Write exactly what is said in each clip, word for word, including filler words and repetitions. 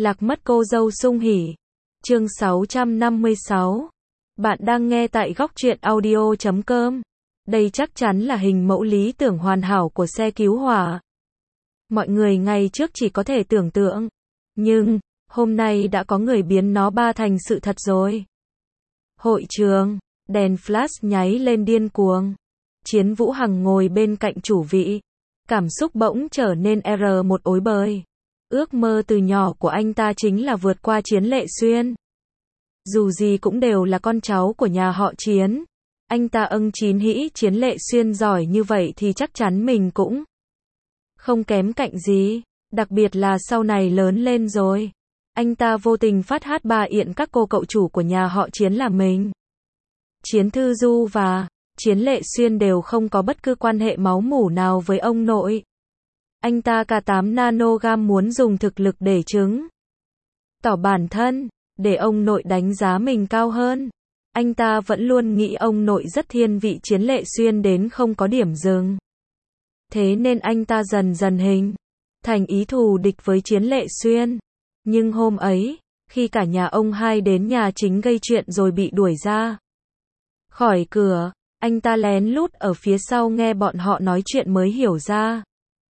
Lạc mất cô dâu sung hỉ. Chương sáu trăm năm mươi sáu. Bạn đang nghe tại góc truyện audio chấm com. Đây chắc chắn là hình mẫu lý tưởng hoàn hảo của xe cứu hỏa. Mọi người ngày trước chỉ có thể tưởng tượng. Nhưng, hôm nay đã có người biến nó ba thành sự thật rồi. Hội trường, đèn flash nháy lên điên cuồng. Chiến Vũ Hằng ngồi bên cạnh chủ vị. Cảm xúc bỗng trở nên R một ối bời. Ước mơ từ nhỏ của anh ta chính là vượt qua Chiến Lệ Xuyên. Dù gì cũng đều là con cháu của nhà họ Chiến. Anh ta ưng chín hĩ Chiến Lệ Xuyên giỏi như vậy thì chắc chắn mình cũng không kém cạnh gì. Đặc biệt là sau này lớn lên rồi. Anh ta vô tình phát hát ba yện các cô cậu chủ của nhà họ Chiến là mình. Chiến Thư Du và Chiến Lệ Xuyên đều không có bất cứ quan hệ máu mủ nào với ông nội. Anh ta cả tám nanogam muốn dùng thực lực để chứng tỏ bản thân, để ông nội đánh giá mình cao hơn. Anh ta vẫn luôn nghĩ ông nội rất thiên vị Chiến Lệ Xuyên đến không có điểm dừng. Thế nên anh ta dần dần hình thành ý thù địch với Chiến Lệ Xuyên. Nhưng hôm ấy, khi cả nhà ông hai đến nhà chính gây chuyện rồi bị đuổi ra khỏi cửa, anh ta lén lút ở phía sau nghe bọn họ nói chuyện mới hiểu ra.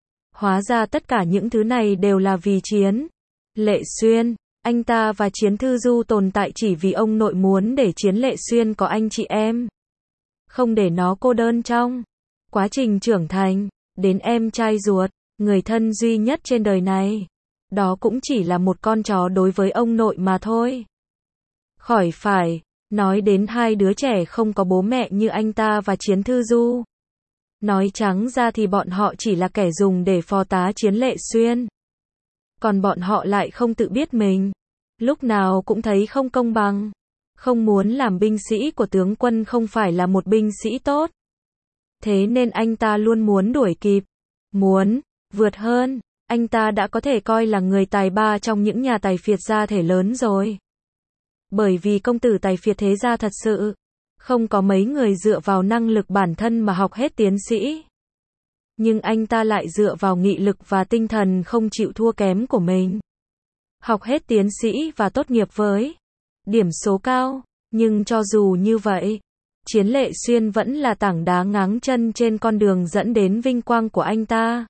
Hóa ra tất cả những thứ này đều là vì Chiến Lệ Xuyên. Anh ta và Chiến Thư Du tồn tại chỉ vì ông nội muốn để Chiến Lệ Xuyên có anh chị em. Không để nó cô đơn trong quá trình trưởng thành, đến em trai ruột, người thân duy nhất trên đời này. Đó cũng chỉ là một con chó đối với ông nội mà thôi. Khỏi phải nói đến hai đứa trẻ không có bố mẹ như anh ta và Chiến Thư Du. Nói trắng ra thì bọn họ chỉ là kẻ dùng để phò tá Chiến Lệ Xuyên. Còn bọn họ lại không tự biết mình. Lúc nào cũng thấy không công bằng. Không muốn làm binh sĩ của tướng quân không phải là một binh sĩ tốt. Thế nên anh ta luôn muốn đuổi kịp. Muốn vượt hơn. Anh ta đã có thể coi là người tài ba trong những nhà tài phiệt gia thể lớn rồi. Bởi vì công tử tài phiệt thế gia thật sự không có mấy người dựa vào năng lực bản thân mà học hết tiến sĩ. Nhưng anh ta lại dựa vào nghị lực và tinh thần không chịu thua kém của mình. Học hết tiến sĩ và tốt nghiệp với điểm số cao. Nhưng cho dù như vậy, Chiến Lệ Xuyên vẫn là tảng đá ngáng chân trên con đường dẫn đến vinh quang của anh ta.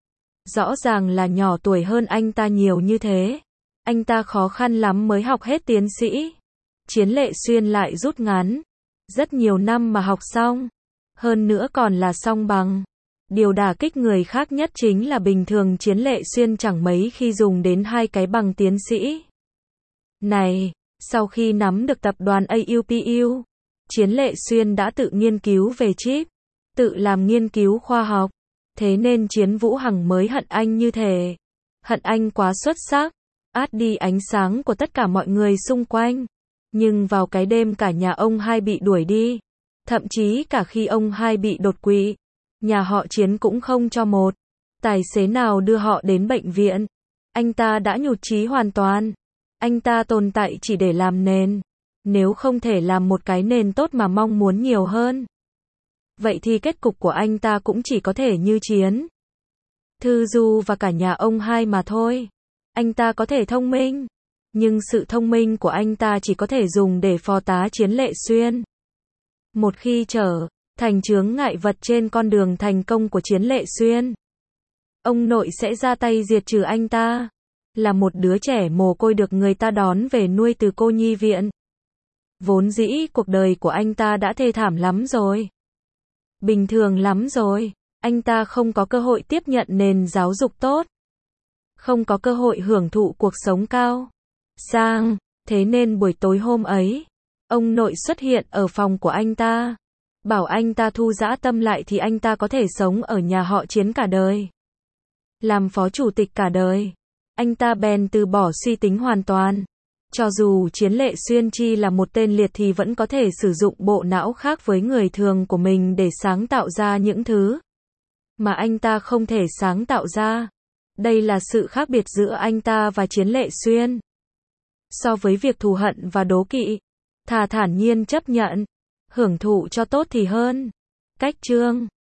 Rõ ràng là nhỏ tuổi hơn anh ta nhiều như thế. Anh ta khó khăn lắm mới học hết tiến sĩ. Chiến Lệ Xuyên lại rút ngắn rất nhiều năm mà học xong. Hơn nữa còn là song bằng. Điều đả kích người khác nhất chính là bình thường Chiến Lệ Xuyên chẳng mấy khi dùng đến hai cái bằng tiến sĩ này. Sau khi nắm được tập đoàn a u pê u, Chiến Lệ Xuyên đã tự nghiên cứu về chip, tự làm nghiên cứu khoa học. Thế nên Chiến Vũ Hằng mới hận anh như thế. Hận anh quá xuất sắc, át đi ánh sáng của tất cả mọi người xung quanh. Nhưng vào cái đêm cả nhà ông hai bị đuổi đi, thậm chí cả khi ông hai bị đột quỵ, nhà họ Chiến cũng không cho một tài xế nào đưa họ đến bệnh viện. Anh ta đã nhụt chí hoàn toàn. Anh ta tồn tại chỉ để làm nền. Nếu không thể làm một cái nền tốt mà mong muốn nhiều hơn, vậy thì kết cục của anh ta cũng chỉ có thể như Chiến Thư Du và cả nhà ông hai mà thôi. Anh ta có thể thông minh, nhưng sự thông minh của anh ta chỉ có thể dùng để phò tá Chiến Lệ Xuyên. Một khi trở thành chướng ngại vật trên con đường thành công của Chiến Lệ Xuyên, ông nội sẽ ra tay diệt trừ anh ta. Là một đứa trẻ mồ côi được người ta đón về nuôi từ cô nhi viện. Vốn dĩ cuộc đời của anh ta đã thê thảm lắm rồi. Bình thường lắm rồi. Anh ta không có cơ hội tiếp nhận nền giáo dục tốt. Không có cơ hội hưởng thụ cuộc sống cao sang. Thế nên buổi tối hôm ấy, ông nội xuất hiện ở phòng của anh ta. Bảo anh ta thu dã tâm lại thì anh ta có thể sống ở nhà họ Chiến cả đời. Làm phó chủ tịch cả đời. Anh ta bèn từ bỏ suy tính hoàn toàn. Cho dù Chiến Lệ Xuyên chi là một tên liệt thì vẫn có thể sử dụng bộ não khác với người thường của mình để sáng tạo ra những thứ mà anh ta không thể sáng tạo ra. Đây là sự khác biệt giữa anh ta và Chiến Lệ Xuyên. So với việc thù hận và đố kỵ, thà thản nhiên chấp nhận, hưởng thụ cho tốt thì hơn. Cách chương